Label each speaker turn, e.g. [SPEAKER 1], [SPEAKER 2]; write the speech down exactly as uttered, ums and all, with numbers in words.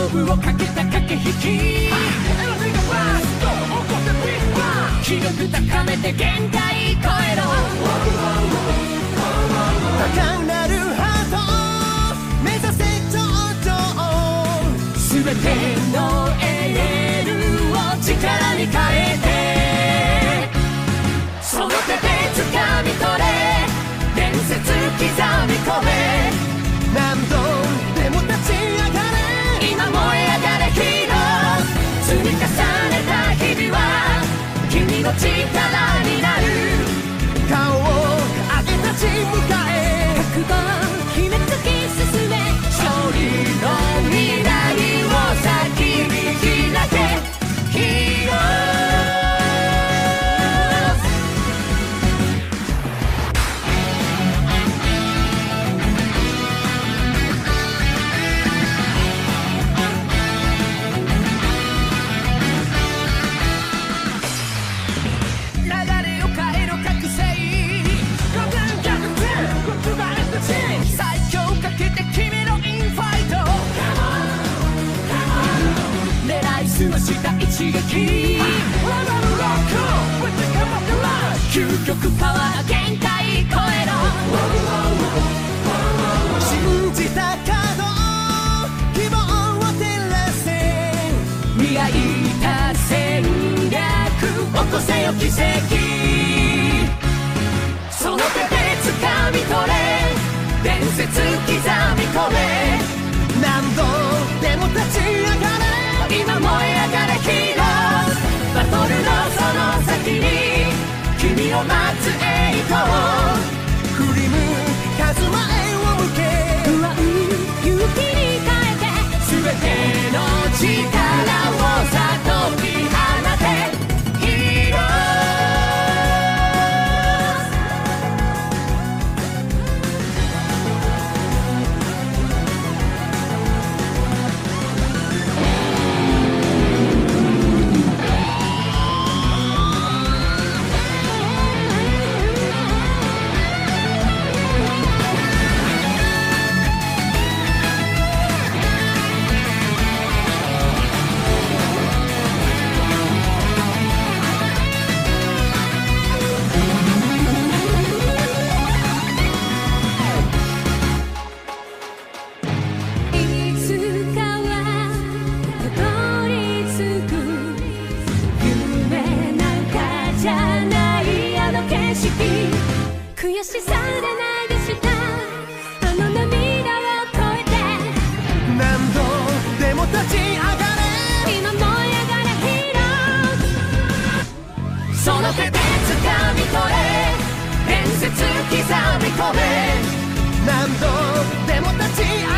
[SPEAKER 1] 勝負をかけた駆け引き、気力高めて限界超えろ。高鳴るハート目指せ頂上、すべてのエールを力に変えて、その手で掴み取れ、伝説刻み込め、何度でも立ち上がれ、今燃え上がれヒーロー。積み重ねた日々は君の力になる。顔を上げ立ち向かえ、覚悟決め突き進め、勝利の未来を先に開け、ヒーロー。最強かけて君のインファイト、狙いすました一撃、究極パワー限界超えろ。信じた角希望を照らせ、磨いた戦略起こせよ奇跡、その手で掴み取れ、伝説刻み込め、何度でも立ち上がれ、今燃え上がれヒーロー。バトルのその先に君を待つ栄光、振り向かず前を向け、不安勇気に変えて、全ての力を悟り放て、ヒーロー。悔しさで流したあの涙を越えて、何度でも立ち上がれ、今燃え上がれヒーロー。その手で掴み取れ、伝説刻み込め、何度でも立ち上がれ。